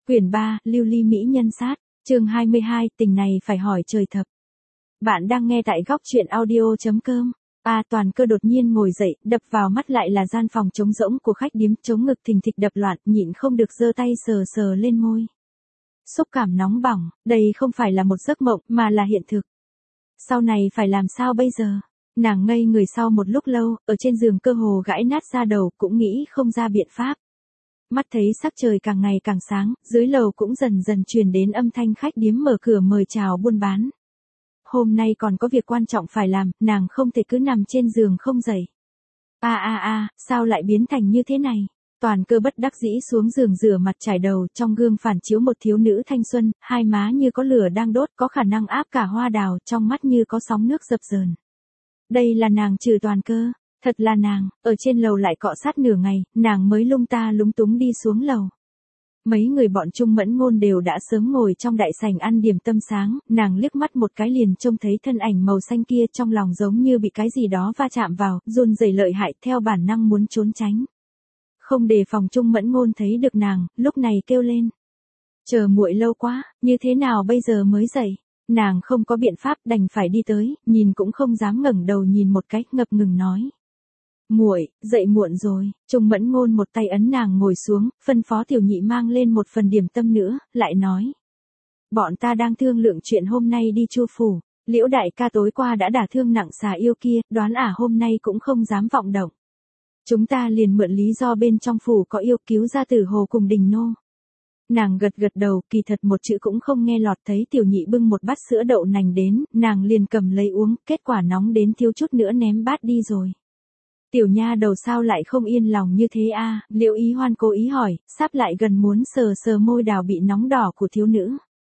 Quyển 3, Lưu ly mỹ nhân sát, chương 22, tình này phải hỏi trời thập. Bạn đang nghe tại góc truyện audio.com. Toàn Cơ đột nhiên ngồi dậy, đập vào mắt lại là gian phòng trống rỗng của khách điếm, trống ngực thình thịch đập loạn, nhịn không được giơ tay sờ sờ lên môi. Xúc cảm nóng bỏng, đây không phải là một giấc mộng mà là hiện thực. Sau này phải làm sao bây giờ? Nàng ngây người sau một lúc lâu, ở trên giường cơ hồ gãi nát ra đầu, cũng nghĩ không ra biện pháp. Mắt thấy sắc trời càng ngày càng sáng, dưới lầu cũng dần dần truyền đến âm thanh khách điếm mở cửa mời chào buôn bán. Hôm nay còn có việc quan trọng phải làm, nàng không thể cứ nằm trên giường không dậy. Sao lại biến thành như thế này? Toàn Cơ bất đắc dĩ xuống giường rửa mặt trải đầu, trong gương phản chiếu một thiếu nữ thanh xuân, hai má như có lửa đang đốt, có khả năng áp cả hoa đào, trong mắt như có sóng nước dập dờn. Đây là nàng trừ Toàn Cơ. Thật là nàng, ở trên lầu lại cọ sát nửa ngày, nàng mới lung ta lúng túng đi xuống lầu. Mấy người bọn Trung Mẫn Ngôn đều đã sớm ngồi trong đại sảnh ăn điểm tâm sáng, nàng liếc mắt một cái liền trông thấy thân ảnh màu xanh kia, trong lòng giống như bị cái gì đó va chạm vào, run rẩy lợi hại, theo bản năng muốn trốn tránh. Không đề phòng Trung Mẫn Ngôn thấy được nàng, lúc này kêu lên. Chờ muội lâu quá, như thế nào bây giờ mới dậy? Nàng không có biện pháp, đành phải đi tới, nhìn cũng không dám ngẩng đầu nhìn một cái, ngập ngừng nói. Muội, dậy muộn rồi. Trung Mẫn Ngôn một tay ấn nàng ngồi xuống, phân phó Tiểu Nhị mang lên một phần điểm tâm nữa, lại nói. Bọn ta đang thương lượng chuyện hôm nay đi Chu phủ, Liễu đại ca tối qua đã đả thương nặng xà yêu kia, đoán hôm nay cũng không dám vọng động. Chúng ta liền mượn lý do bên trong phủ có yêu cứu gia tử Hồ cùng Đình nô. Nàng gật gật đầu, kỳ thật một chữ cũng không nghe lọt. Thấy Tiểu Nhị bưng một bát sữa đậu nành đến, nàng liền cầm lấy uống, kết quả nóng đến thiếu chút nữa ném bát đi rồi. Tiểu nha đầu sao lại không yên lòng như thế a? Liễu Ý Hoan cố ý hỏi, sắp lại gần muốn sờ sờ môi đào bị nóng đỏ của thiếu nữ.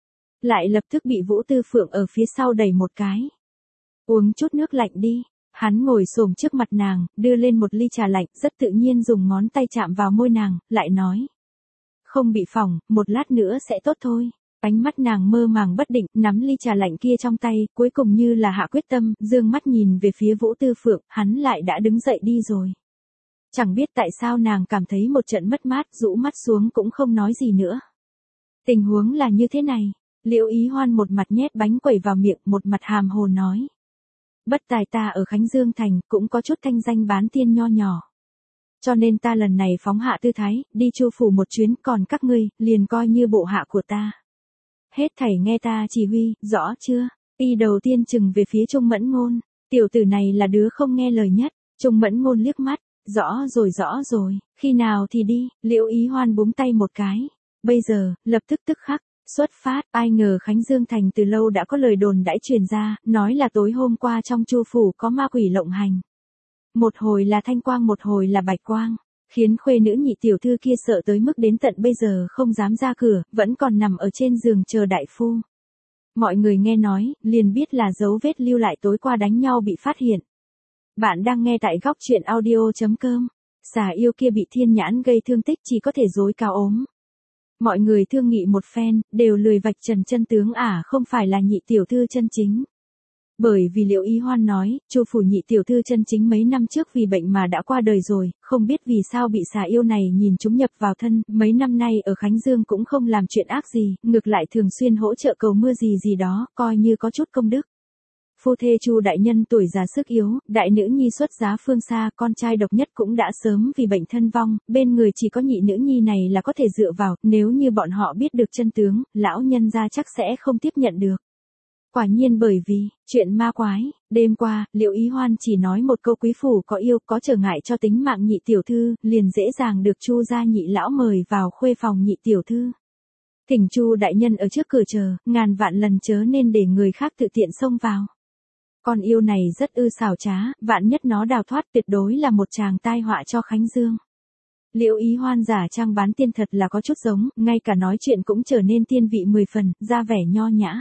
Lại lập tức bị Vũ Tư Phượng ở phía sau đẩy một cái. Uống chút nước lạnh đi. Hắn ngồi xổm trước mặt nàng, đưa lên một ly trà lạnh, rất tự nhiên dùng ngón tay chạm vào môi nàng, lại nói. Không bị phỏng, một lát nữa sẽ tốt thôi. Ánh mắt nàng mơ màng bất định, nắm ly trà lạnh kia trong tay, cuối cùng như là hạ quyết tâm, dương mắt nhìn về phía Vũ Tư Phượng, hắn lại đã đứng dậy đi rồi. Chẳng biết tại sao nàng cảm thấy một trận mất mát, rũ mắt xuống cũng không nói gì nữa. Tình huống là như thế này, Liễu Ý Hoan một mặt nhét bánh quẩy vào miệng, một mặt hàm hồ nói. Bất tài ta ở Khánh Dương Thành, cũng có chút thanh danh bán tiên nho nhỏ. Cho nên ta lần này phóng hạ tư thái, đi Chu phủ một chuyến, còn các ngươi, liền coi như bộ hạ của ta. Hết thảy nghe ta chỉ huy, rõ chưa? Y đầu tiên chừng về phía Trung Mẫn Ngôn, tiểu tử này là đứa không nghe lời nhất. Trung Mẫn Ngôn liếc mắt, rõ rồi, khi nào thì đi? Liễu Ý Hoan búng tay một cái. Bây giờ, lập tức tức khắc, xuất phát. Ai ngờ Khánh Dương Thành từ lâu đã có lời đồn đãi truyền ra, nói là tối hôm qua trong Chu phủ có ma quỷ lộng hành. Một hồi là thanh quang, một hồi là bạch quang. Khiến khuê nữ Nhị tiểu thư kia sợ tới mức đến tận bây giờ không dám ra cửa, vẫn còn nằm ở trên giường chờ đại phu. Mọi người nghe nói, liền biết là dấu vết lưu lại tối qua đánh nhau bị phát hiện. Bạn đang nghe tại góc truyện audio.com. Xà yêu kia bị thiên nhãn gây thương tích, chỉ có thể dối cao ốm. Mọi người thương nghị một phen, đều lười vạch trần chân tướng không phải là Nhị tiểu thư chân chính. Bởi vì Liễu Ý Hoan nói, Chu phủ Nhị tiểu thư chân chính mấy năm trước vì bệnh mà đã qua đời rồi, không biết vì sao bị xà yêu này nhìn chúng nhập vào thân, mấy năm nay ở Khánh Dương cũng không làm chuyện ác gì, ngược lại thường xuyên hỗ trợ cầu mưa gì đó, coi như có chút công đức. Phu thê Chu đại nhân tuổi già sức yếu, đại nữ nhi xuất giá phương xa, con trai độc nhất cũng đã sớm vì bệnh thân vong, bên người chỉ có nhị nữ nhi này là có thể dựa vào, nếu như bọn họ biết được chân tướng, lão nhân gia chắc sẽ không tiếp nhận được. Quả nhiên bởi vì, chuyện ma quái, đêm qua, Liễu Ý Hoan chỉ nói một câu quý phủ có yêu, có trở ngại cho tính mạng Nhị tiểu thư, liền dễ dàng được Chu gia nhị lão mời vào khuê phòng Nhị tiểu thư. Thỉnh Chu đại nhân ở trước cửa chờ, ngàn vạn lần chớ nên để người khác tự tiện xông vào. Con yêu này rất xảo trá, vạn nhất nó đào thoát tuyệt đối là một tràng tai họa cho Khánh Dương. Liễu Ý Hoan giả trang bán tiên thật là có chút giống, ngay cả nói chuyện cũng trở nên tiên vị 10 phần, ra vẻ nho nhã.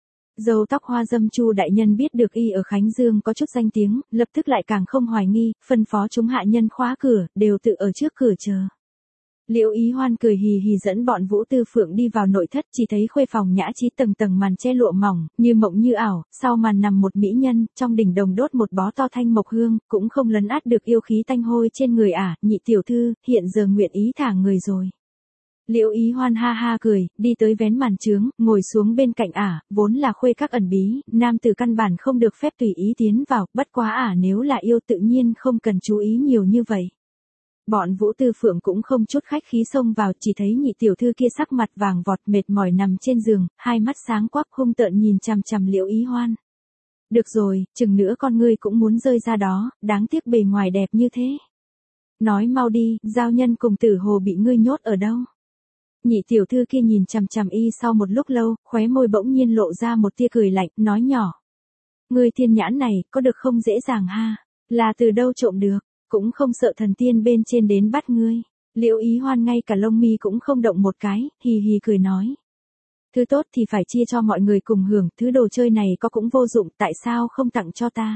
Râu tóc hoa dâm Chu đại nhân biết được y ở Khánh Dương có chút danh tiếng, lập tức lại càng không hoài nghi, phân phó chúng hạ nhân khóa cửa, đều tự ở trước cửa chờ. Liễu Ý Hoan cười hì hì dẫn bọn Vũ Tư Phượng đi vào nội thất, chỉ thấy khuê phòng nhã trí tầng tầng màn che lụa mỏng, như mộng như ảo, sau màn nằm một mỹ nhân, trong đỉnh đồng đốt một bó to thanh mộc hương, cũng không lấn át được yêu khí tanh hôi trên người Nhị tiểu thư, hiện giờ nguyện ý thả người rồi. Liễu Ý Hoan ha ha cười, đi tới vén màn trướng, ngồi xuống bên cạnh ả, vốn là khuê các ẩn bí, nam tử căn bản không được phép tùy ý tiến vào, bất quá ả nếu là yêu tự nhiên không cần chú ý nhiều như vậy. Bọn Vũ Tư Phượng cũng không chút khách khí xông vào, chỉ thấy nhị tiểu thư kia sắc mặt vàng vọt mệt mỏi nằm trên giường, hai mắt sáng quắc hung tợn nhìn chằm chằm Liễu Ý Hoan. Được rồi, chừng nữa con ngươi cũng muốn rơi ra đó, đáng tiếc bề ngoài đẹp như thế. Nói mau đi, giao nhân cùng Tử Hồ bị ngươi nhốt ở đâu? Nhị tiểu thư kia nhìn chằm chằm y sau một lúc lâu, khóe môi bỗng nhiên lộ ra một tia cười lạnh, nói nhỏ. Ngươi thiên nhãn này, có được không dễ dàng ha? Là từ đâu trộm được? Cũng không sợ thần tiên bên trên đến bắt ngươi. Liễu Ý Hoan ngay cả lông mi cũng không động một cái, hì hì cười nói. Thứ tốt thì phải chia cho mọi người cùng hưởng, thứ đồ chơi này có cũng vô dụng, tại sao không tặng cho ta?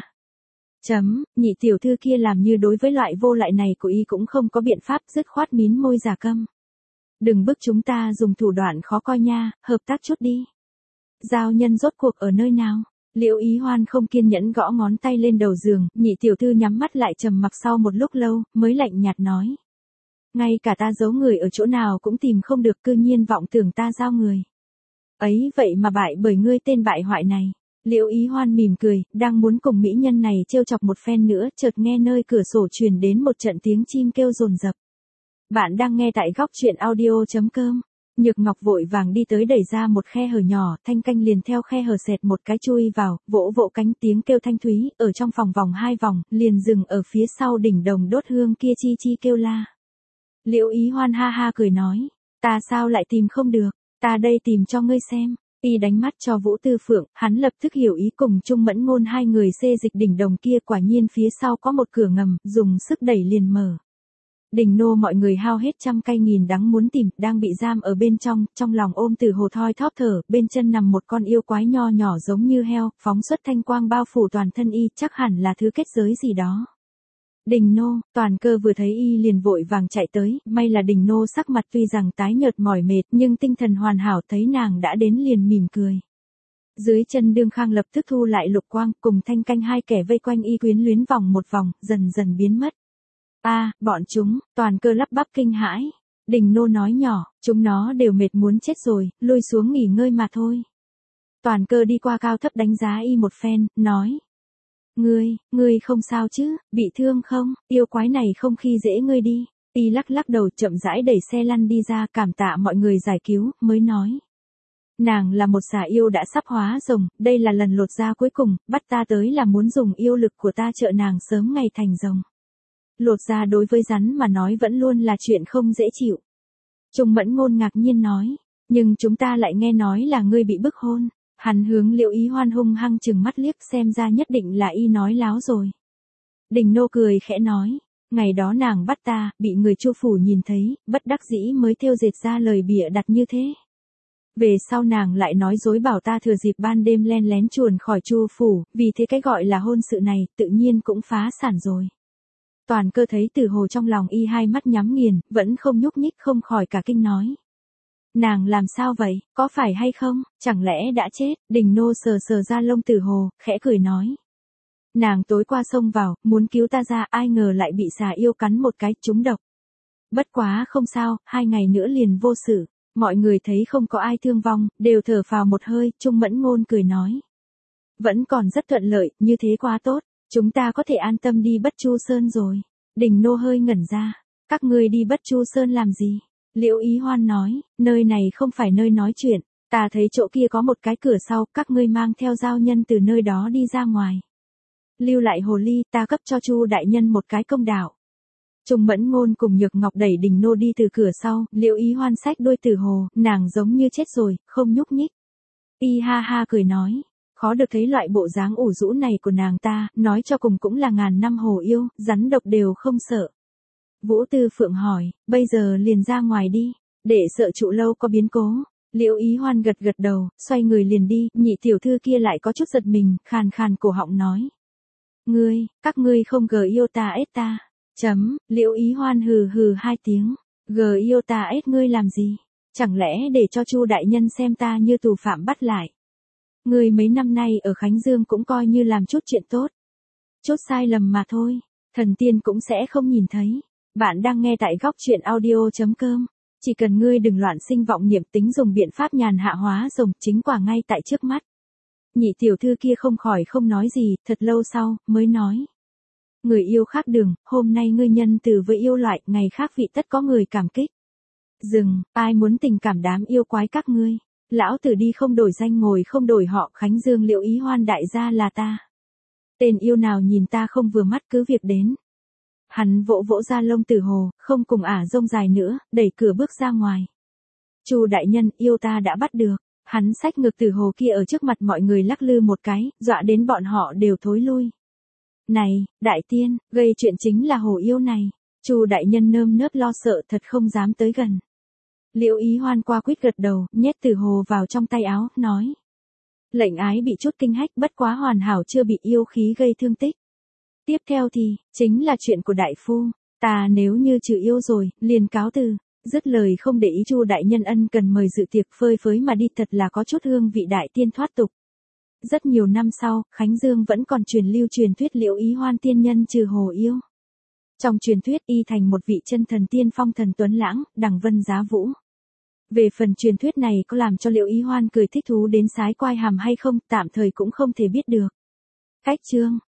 Nhị tiểu thư kia làm như đối với loại vô lại này của y cũng không có biện pháp, dứt khoát mím môi giả câm. Đừng bức chúng ta dùng thủ đoạn khó coi nha, hợp tác chút đi. Giao nhân rốt cuộc ở nơi nào? Liễu Ý Hoan không kiên nhẫn gõ ngón tay lên đầu giường, nhị tiểu thư nhắm mắt lại trầm mặc sau một lúc lâu, mới lạnh nhạt nói. Ngay cả ta giấu người ở chỗ nào cũng tìm không được, cư nhiên vọng tưởng ta giao người. Ấy vậy mà bại bởi ngươi tên bại hoại này. Liễu Ý Hoan mỉm cười, đang muốn cùng mỹ nhân này trêu chọc một phen nữa, chợt nghe nơi cửa sổ truyền đến một trận tiếng chim kêu rồn rập. Bạn đang nghe tại góc truyện audio.com. Nhược Ngọc vội vàng đi tới đẩy ra một khe hở nhỏ, Thanh Canh liền theo khe hở xẹt một cái chui vào, vỗ vỗ cánh, tiếng kêu thanh thúy, ở trong phòng vòng 2 vòng, liền dừng ở phía sau đỉnh đồng đốt hương kia chi chi kêu la. Liễu Ý Hoan ha ha cười nói, ta sao lại tìm không được, ta đây tìm cho ngươi xem. Y đánh mắt cho Vũ Tư Phượng, hắn lập tức hiểu ý, cùng Trung Mẫn Ngôn hai người xê dịch đỉnh đồng kia, quả nhiên phía sau có một cửa ngầm, dùng sức đẩy liền mở. Đình nô mọi người hao hết trăm cây nghìn đắng muốn tìm, đang bị giam ở bên trong lòng ôm Tử Hồ thoi thóp thở, bên chân nằm một con yêu quái nho nhỏ giống như heo, phóng xuất thanh quang bao phủ toàn thân y, chắc hẳn là thứ kết giới gì đó. Đình nô, Toàn Cơ vừa thấy y liền vội vàng chạy tới, may là đình nô sắc mặt tuy rằng tái nhợt mỏi mệt nhưng tinh thần hoàn hảo, thấy nàng đã đến liền mỉm cười. Dưới chân Đương Khang lập tức thu lại lục quang, cùng Thanh Canh hai kẻ vây quanh y quyến luyến vòng một vòng, dần dần biến mất. Bọn chúng, Toàn Cơ lắp bắp kinh hãi. Đình nô nói nhỏ, chúng nó đều mệt muốn chết rồi, lui xuống nghỉ ngơi mà thôi. Toàn Cơ đi qua cao thấp đánh giá y một phen, nói. Ngươi không sao chứ, bị thương không, yêu quái này không khi dễ ngươi đi. Y lắc lắc đầu chậm rãi đẩy xe lăn đi ra, cảm tạ mọi người giải cứu, mới nói. Nàng là một xà yêu đã sắp hóa rồng, đây là lần lột da cuối cùng, bắt ta tới là muốn dùng yêu lực của ta trợ nàng sớm ngày thành rồng. Lột da đối với rắn mà nói vẫn luôn là chuyện không dễ chịu. Trung Mẫn Ngôn ngạc nhiên nói, nhưng chúng ta lại nghe nói là ngươi bị bức hôn. Hắn hướng Liễu Ý Hoan hung hăng chừng mắt liếc, xem ra nhất định là y nói láo rồi. Đình nô cười khẽ nói, ngày đó nàng bắt ta, bị người Chu phủ nhìn thấy, bất đắc dĩ mới thêu dệt ra lời bịa đặt như thế. Về sau nàng lại nói dối bảo ta thừa dịp ban đêm len lén chuồn khỏi Chu phủ, vì thế cái gọi là hôn sự này, tự nhiên cũng phá sản rồi. Toàn Cơ thấy Tử Hồ trong lòng y hai mắt nhắm nghiền, vẫn không nhúc nhích, không khỏi cả kinh nói. Nàng làm sao vậy, có phải hay không, chẳng lẽ đã chết? Đình nô sờ sờ ra lông Tử Hồ, khẽ cười nói. Nàng tối qua xông vào, muốn cứu ta ra, ai ngờ lại bị xà yêu cắn một cái, trúng độc. Bất quá không sao, 2 ngày nữa liền vô sự. Mọi người thấy không có ai thương vong, đều thở phào một hơi, Trung Mẫn Ngôn cười nói. Vẫn còn rất thuận lợi, như thế quá tốt, chúng ta có thể an tâm đi Bất Chu Sơn rồi. Đình nô hơi ngẩn ra, các ngươi đi Bất Chu Sơn làm gì? Liễu Ý Hoan nói, nơi này không phải nơi nói chuyện, ta thấy chỗ kia có một cái cửa sau, các ngươi mang theo giao nhân từ nơi đó đi ra ngoài. Lưu lại hồ ly, ta cấp cho Chu đại nhân một cái công đạo. Trung Mẫn Ngôn cùng Nhược Ngọc đẩy đình nô đi từ cửa sau, Liễu Ý Hoan xách đuôi Tử Hồ, nàng giống như chết rồi, không nhúc nhích. Y ha ha cười nói, khó được thấy loại bộ dáng ủ rũ này của nàng ta, nói cho cùng cũng là ngàn năm hồ yêu, rắn độc đều không sợ. Vũ Tư Phượng hỏi, bây giờ liền ra ngoài đi, để sợ trụ lâu có biến cố. Liễu Ý Hoan gật gật đầu, xoay người liền đi, nhị tiểu thư kia lại có chút giật mình, khàn khàn cổ họng nói. Các ngươi không gờ yêu ta ết ta. Liễu Ý Hoan hừ hừ 2 tiếng, gờ yêu ta ết ngươi làm gì? Chẳng lẽ để cho Chu đại nhân xem ta như tù phạm bắt lại? Ngươi mấy năm nay ở Khánh Dương cũng coi như làm chút chuyện tốt. Chút sai lầm mà thôi, thần tiên cũng sẽ không nhìn thấy. Bạn đang nghe tại góc truyện audio.com. Chỉ cần ngươi đừng loạn sinh vọng niệm, tính dùng biện pháp nhàn hạ hóa rồng, chính quả ngay tại trước mắt. Nhị tiểu thư kia không khỏi không nói gì, thật lâu sau, mới nói. Người yêu khác đường, hôm nay ngươi nhân từ với yêu loại, ngày khác vị tất có người cảm kích. Dừng, ai muốn tình cảm đám yêu quái các ngươi. Lão tử đi không đổi danh ngồi không đổi họ, Khánh Dương Liễu Ý Hoan đại gia là ta. Tên yêu nào nhìn ta không vừa mắt cứ việc đến. Hắn vỗ vỗ ra lông Tử Hồ, không cùng ả rông dài nữa, đẩy cửa bước ra ngoài. Chu đại nhân, yêu ta đã bắt được. Hắn xách ngực Tử Hồ kia ở trước mặt mọi người lắc lư một cái, dọa đến bọn họ đều thối lui. Này, đại tiên, gây chuyện chính là hồ yêu này. Chu đại nhân nơm nớp lo sợ thật không dám tới gần. Liễu Ý Hoan qua quýt gật đầu, nhét Tử Hồ vào trong tay áo, nói. Lệnh ái bị chút kinh hách, bất quá hoàn hảo chưa bị yêu khí gây thương tích. Tiếp theo thì, chính là chuyện của đại phu. Ta nếu như trừ yêu rồi, liền cáo từ. Dứt lời không để ý Chu đại nhân ân cần mời dự tiệc phơi phới mà đi, thật là có chút hương vị đại tiên thoát tục. Rất nhiều năm sau, Khánh Dương vẫn còn truyền lưu truyền thuyết Liễu Ý Hoan tiên nhân trừ hồ yêu. Trong truyền thuyết y thành một vị chân thần tiên phong thần tuấn lãng, đằng vân giá vũ. Về phần truyền thuyết này có làm cho Liễu Ý Hoan cười thích thú đến sái quai hàm hay không, tạm thời cũng không thể biết được. Cách chương